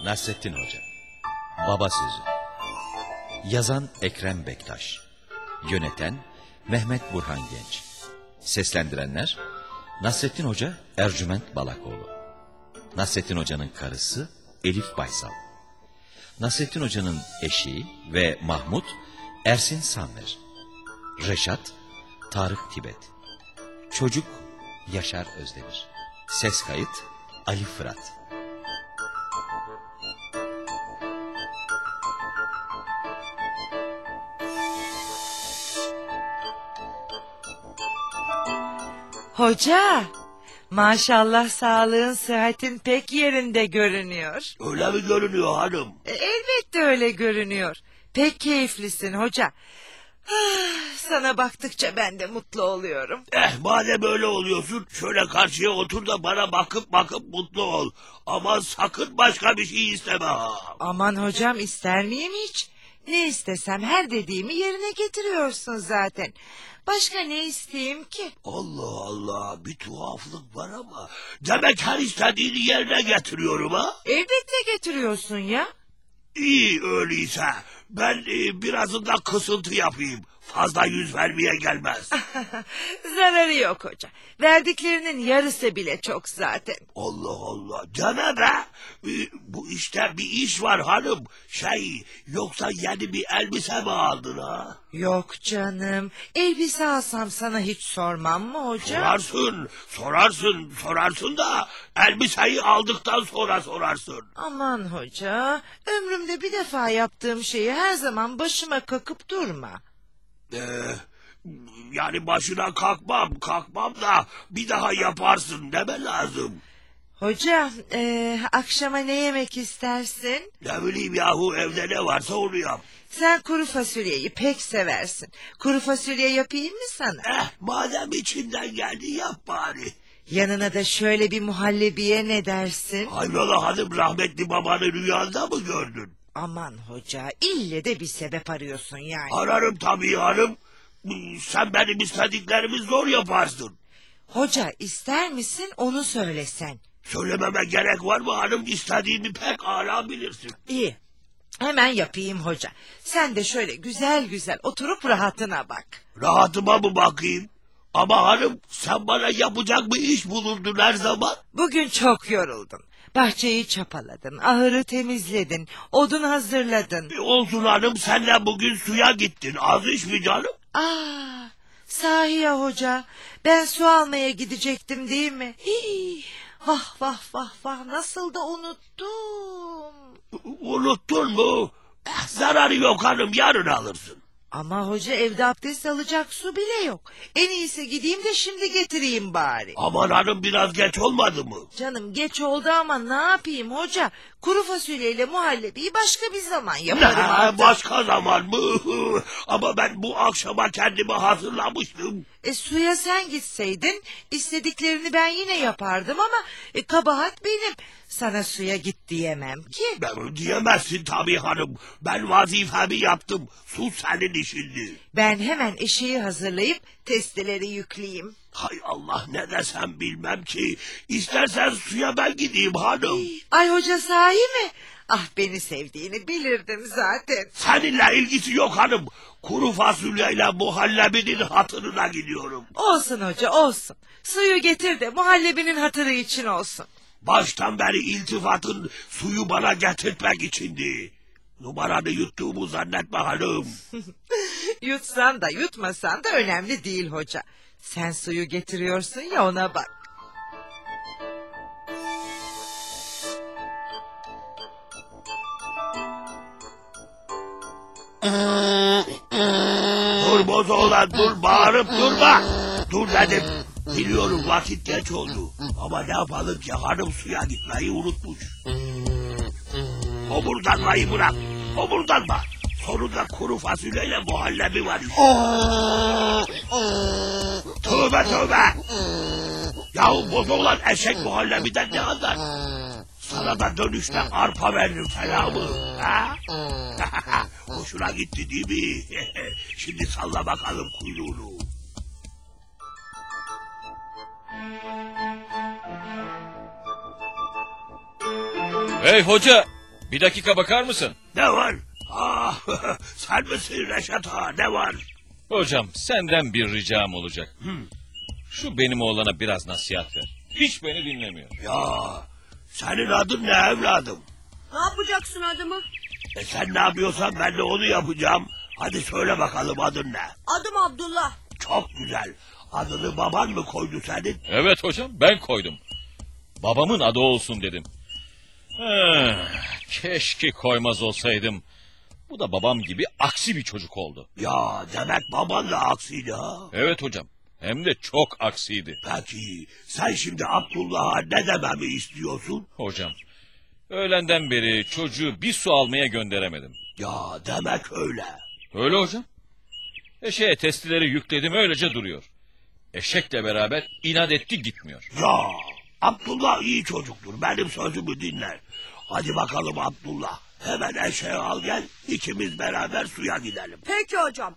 Nasrettin Hoca. Baba Sözü. Yazan Ekrem Bektaş. Yöneten Mehmet Burhan Genç. Seslendirenler Nasrettin Hoca Ercüment Balakoğlu, Nasrettin Hoca'nın karısı Elif Baysal, Nasrettin Hoca'nın eşi ve Mahmut Ersin Sanver, Reşat Tarık Tibet, çocuk Yaşar Özdemir. Ses kayıt Ali Fırat. Hoca, maşallah sağlığın sıhhatin pek yerinde görünüyor. Öyle mi görünüyor hanım? Elbette öyle görünüyor. Pek keyiflisin hoca. Sana baktıkça ben de mutlu oluyorum. Madem öyle oluyorsun şöyle karşıya otur da bana bakıp mutlu ol. Ama sakın başka bir şey isteme ha. Aman hocam, ister miyim hiç? Ne istesem her dediğimi yerine getiriyorsun zaten. Başka ne isteyeyim ki? Allah Allah, bir tuhaflık var ama. Demek her istediğini yerine getiriyorum ha? Elbette getiriyorsun ya. İyi öyleyse. Ben birazından kısıntı yapayım. Fazla yüz vermeye gelmez. Zararı yok hoca. Verdiklerinin yarısı bile çok zaten. Allah Allah, deme be. Bu işte bir iş var hanım. Yoksa yeni bir elbise mi aldın ha? Yok canım. Elbise alsam sana hiç sormam mı hoca? Sorarsın da elbiseyi aldıktan sonra sorarsın. Aman hoca, ömrümde bir defa yaptığım şeyi her zaman başıma kakıp durma. Yani başına kalkmam da bir daha yaparsın deme lazım. Hoca, akşama ne yemek istersin? Ne bileyim yahu, evde ne varsa onu yap. Sen kuru fasulyeyi pek seversin. Kuru fasulye yapayım mı sana? Madem içinden geldi yap bari. Yanına da şöyle bir muhallebiye ne dersin? Hayrola hanım, rahmetli babanı rüyanda mı gördün? Aman hoca, ille de bir sebep arıyorsun yani. Ararım tabii hanım. Sen benim istediklerimi zor yaparsın. Hoca, ister misin onu söylesen? Söylememe gerek var mı hanım? İstediğimi pek âlâ bilirsin. İyi, hemen yapayım hoca. Sen de şöyle güzel güzel oturup rahatına bak. Rahatıma mı bakayım? Ama hanım, sen bana yapacak bir iş bulurdun her zaman. Bugün çok yoruldun. Bahçeyi çapaladın, ahırı temizledin, odun hazırladın. Olsun hanım, sen de bugün suya gittin. Az iş mi canım? Sahi ya hoca, ben su almaya gidecektim değil mi? Vah vah vah vah, nasıl da unuttum. Unuttun mu? Zararı yok hanım, yarın alırsın. Ama hoca, evde abdest alacak su bile yok. En iyisi gideyim de şimdi getireyim bari. Aman hanım, biraz geç olmadı mı? Canım geç oldu ama ne yapayım hoca? Kuru fasulyeyle muhallebiyi başka bir zaman yaparım artık. Başka zaman mı? Ama ben bu akşama kendimi hazırlamıştım. Suya sen gitseydin istediklerini ben yine yapardım ama kabahat benim. Sana suya git diyemem ki. Ben diyemezsin tabii hanım. Ben vazifemi yaptım. Su senin işindi. Ben hemen eşeği hazırlayıp testileri yükleyeyim. Hay Allah, ne desem bilmem ki. İstersen suya ben gideyim hanım. Ay hoca, sahi mi? Ah, beni sevdiğini bilirdim zaten. Seninle ilgisi yok hanım. Kuru fasulyeyle muhallebinin hatırına gidiyorum. Olsun hoca, olsun. Suyu getir de muhallebinin hatırı için olsun. Baştan beri iltifatın suyu bana getirtmek içindi. Numaranı yuttuğumu zannetme hanım. Yutsan da yutmasan da önemli değil hoca. Sen suyu getiriyorsun ya, ona bak. Dur bozoğlan, dur, bağırıp durma. Dur dedim. Biliyorum vakit geç oldu. Ama ne yapalım ki, hanım suya gitmeyi unutmuş. Homurdanmayı bırak. Homurdanma. Sonunda kuru fasulyeyle muhallebi var işte. Tövbe. Yahu bozoğlan, eşek muhallebiden ne anlar? Sana da dönüşte arpa veririm selamı. Ha? Hoşuna gitti değil mi? Şimdi salla bakalım kuyruğunu. Hey hoca, Bir dakika bakar mısın? Ne var? Ah, sen misin Reşat Ağa, ne var? Hocam senden bir ricam olacak. Şu benim oğlana biraz nasihat ver. Hiç beni dinlemiyor. Ya senin adın ne evladım? Ne yapacaksın adımı? Sen ne yapıyorsan ben de onu yapacağım. Hadi söyle bakalım adın ne? Adım Abdullah. Çok güzel. Adını baban mı koydu senin? Evet hocam, ben koydum. Babamın adı olsun dedim. Keşke koymaz olsaydım. Bu da babam gibi aksi bir çocuk oldu. Ya demek baban da aksiydi ha. Evet hocam, hem de çok aksiydi. Peki sen şimdi Abdullah'a ne dememi istiyorsun? Hocam, öğlenden beri çocuğu bir su almaya gönderemedim. Ya demek öyle. Öyle hocam. Eşeğe testileri yükledim, öylece duruyor. Eşekle beraber inat etti, gitmiyor. Ya Abdullah iyi çocuktur, benim sözümü dinler. Hadi bakalım Abdullah, hemen eşeği al gel, ikimiz beraber suya gidelim. Peki hocam.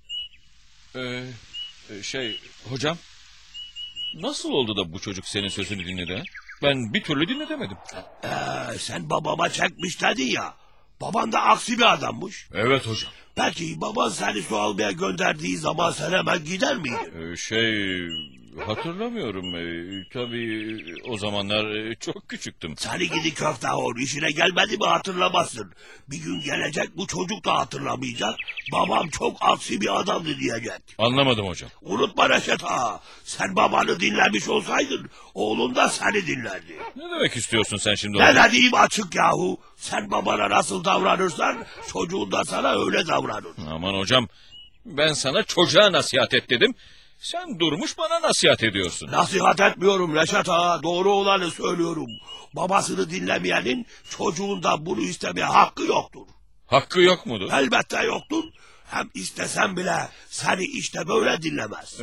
Hocam, nasıl oldu da bu çocuk senin sözünü dinledi ha? Ben bir türlü dinletemedim. Sen babama çekmiş dedin ya, baban da aksi bir adammış. Evet hocam. Peki baban seni su almaya gönderdiği zaman sen hemen gider miydin? Hatırlamıyorum. Tabii o zamanlar çok küçüktüm. Seni gidi köfte ol, işine gelmedi mi hatırlamazsın. Bir gün gelecek, bu çocuk da hatırlamayacak. Babam çok aksi bir adamdı diyecek. Anlamadım hocam. Unutma Reşat Ağa, sen babanı dinlemiş olsaydın oğlun da seni dinlerdi. Ne demek istiyorsun sen şimdi? Ne dediğim açık yahu. Sen babana nasıl davranırsan çocuğun da sana öyle davranır. Aman hocam, ben sana çocuğa nasihat et dedim. Sen durmuş bana nasihat ediyorsun. Nasihat etmiyorum Reşat Ağa, doğru olanı söylüyorum. Babasını dinlemeyenin çocuğundan bunu istemeye hakkı yoktur. Hakkı yok mudur? Elbette yoktur. Hem istesen bile seni işte böyle dinlemez.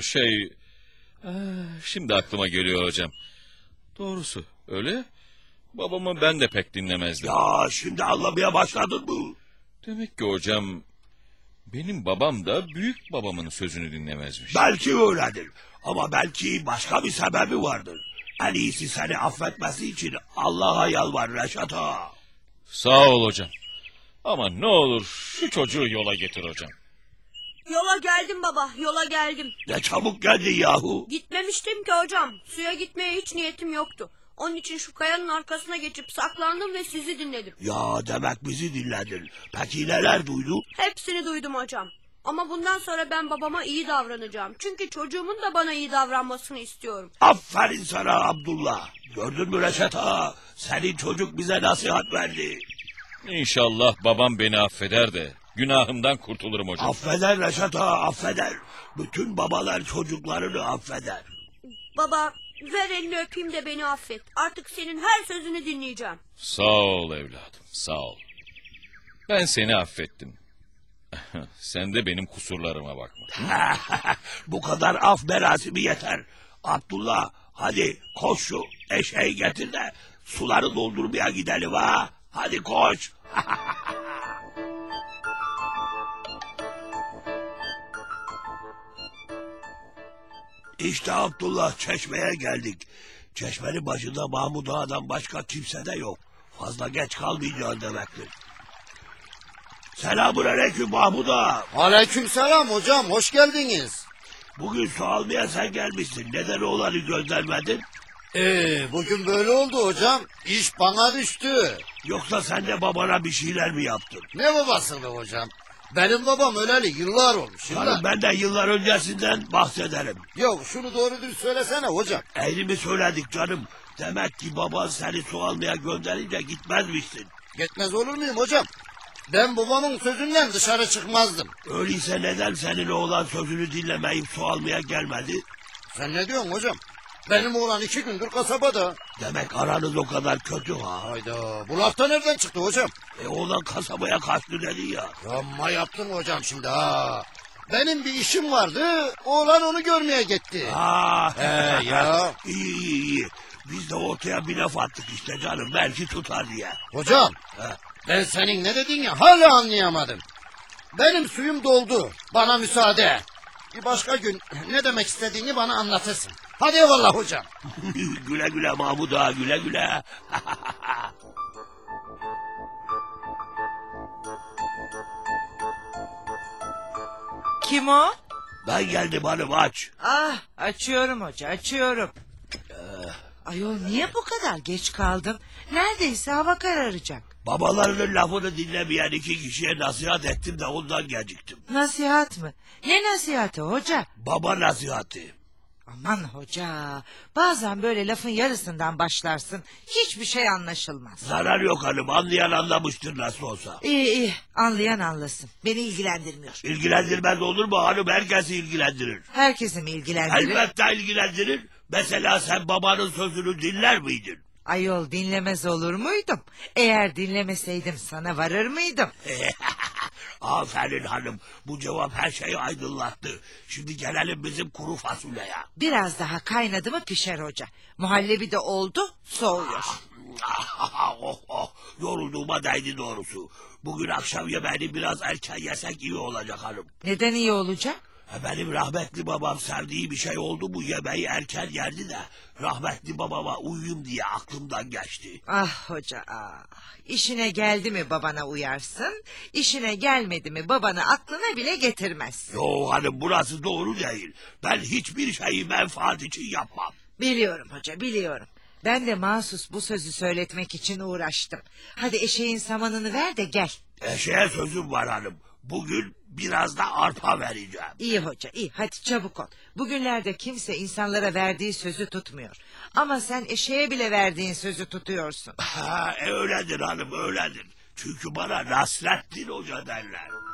Şimdi aklıma geliyor hocam. Doğrusu öyle. Babamı ben de pek dinlemezdim. Ya şimdi anlamaya başladın mı? Demek ki hocam, benim babam da büyük babamın sözünü dinlemezmiş. Belki öyledir. Ama belki başka bir sebebi vardır. En iyisi seni affetmesi için Allah'a yalvar Reşat Ağa. Sağ ol hocam. Ama ne olur şu çocuğu yola getir hocam. Yola geldim baba, yola geldim. Ne çabuk geldin yahu. Gitmemiştim ki hocam. Suya gitmeye hiç niyetim yoktu. Onun için şu kayanın arkasına geçip saklandım ve sizi dinledim. Ya demek bizi dinledin. Peki neler duydun? Hepsini duydum hocam. Ama bundan sonra ben babama iyi davranacağım. Çünkü çocuğumun da bana iyi davranmasını istiyorum. Aferin sana Abdullah. Gördün mü Reşat Ağa? Senin çocuk bize nasihat verdi. İnşallah babam beni affeder de günahımdan kurtulurum hocam. Affeder Reşat Ağa, affeder. Bütün babalar çocuklarını affeder. Baba, ver elini öpeyim de beni affet. Artık senin her sözünü dinleyeceğim. Sağ ol evladım, sağ ol. Ben seni affettim. Sen de benim kusurlarıma bakma. Bu kadar af merasimi yeter. Abdullah, hadi koş şu eşeği getir de suları doldurmaya gidelim ha. Hadi koş. İşte Abdullah, çeşmeye geldik. Çeşmenin başında Mahmud Ağa'dan başka kimse de yok. Fazla geç kalmayacağız demektir. Selamünaleyküm Mahmud Ağa. Aleykümselam hocam, hoş geldiniz. Bugün su almaya sen gelmişsin. Neden oğlanı göndermedin? Bugün böyle oldu hocam. İş bana düştü. Yoksa sen de babana bir şeyler mi yaptın? Ne babası be hocam? Benim babam öleli yıllar olmuş. Canım, ben de yıllar öncesinden bahsederim. Yok, şunu doğru düz söylesene hocam. Eğrimi söyledik canım. Demek ki baban seni su almaya gönderince gitmezmişsin. Gitmez olur muyum hocam? Ben babamın sözünden dışarı çıkmazdım. Öyleyse neden senin oğlan sözünü dinlemeyip su almaya gelmedi? Sen ne diyorsun hocam? Benim oğlan 2 gündür kasabada. Demek aranız o kadar kötü ha. Hayda, bu lafta nereden çıktı hocam? Oğlan kasabaya kaçtı dedi ya. Amma yaptın hocam şimdi ha. Benim bir işim vardı, oğlan onu görmeye gitti. Ya. İyi. Biz de ortaya bir laf attık işte canım. Belki tutar diye. Hocam, ben senin ne dediğini hala anlayamadım. Benim suyum doldu, bana müsaade. Bir başka gün ne demek istediğini bana anlatırsın. Hadi eyvallah hocam. Güle güle Mahmud Ağa, güle güle. Kim o? Ben geldim hanım aç. Ah, açıyorum hoca, açıyorum. Ayol niye bu kadar geç kaldın? Neredeyse hava kararacak. Babalarının lafını dinlemeyen iki kişiye nasihat ettim de ondan geciktim. Nasihat mı? Ne nasihati hoca? Baba nasihati. Aman hoca, bazen böyle lafın yarısından başlarsın, hiçbir şey anlaşılmaz. Zarar yok hanım, anlayan anlamıştır nasıl olsa. İyi, anlayan anlasın. Beni ilgilendirmiyor. İlgilendirmez olur mu hanım, herkesi ilgilendirir. Herkesi mi ilgilendirir? Elbette ilgilendirir. Mesela sen babanın sözünü dinler miydin? Ayol dinlemez olur muydum? Eğer dinlemeseydim sana varır mıydım? Aferin hanım, bu cevap her şeyi aydınlattı. Şimdi gelelim bizim kuru fasulyeye. Biraz daha kaynadı mı pişer hoca. Muhallebi de oldu, soğuyor. Yorulduğuma değdi doğrusu. Bugün akşam yemeğini biraz erken yesek iyi olacak hanım. Neden iyi olacak? Benim rahmetli babam sevdiği bir şey oldu mu yemeği erken yerdi de rahmetli babama uyuyayım diye aklımdan geçti. Ah hoca ah. İşine geldi mi babana uyarsın, işine gelmedi mi babanı aklına bile getirmezsin. Yo hanım, burası doğru değil. Ben hiçbir şeyi menfaat için yapmam. Biliyorum hoca, biliyorum. Ben de mahsus bu sözü söyletmek için uğraştım. Hadi eşeğin samanını ver de gel. Eşeğe sözüm var hanım. Bugün biraz da arpa vereceğim. İyi hoca, iyi, hadi çabuk ol. Bugünlerde kimse insanlara verdiği sözü tutmuyor. Ama sen eşeğe bile verdiğin sözü tutuyorsun. Öyledir hanım, öyledir. Çünkü bana Nasrettin Hoca derler.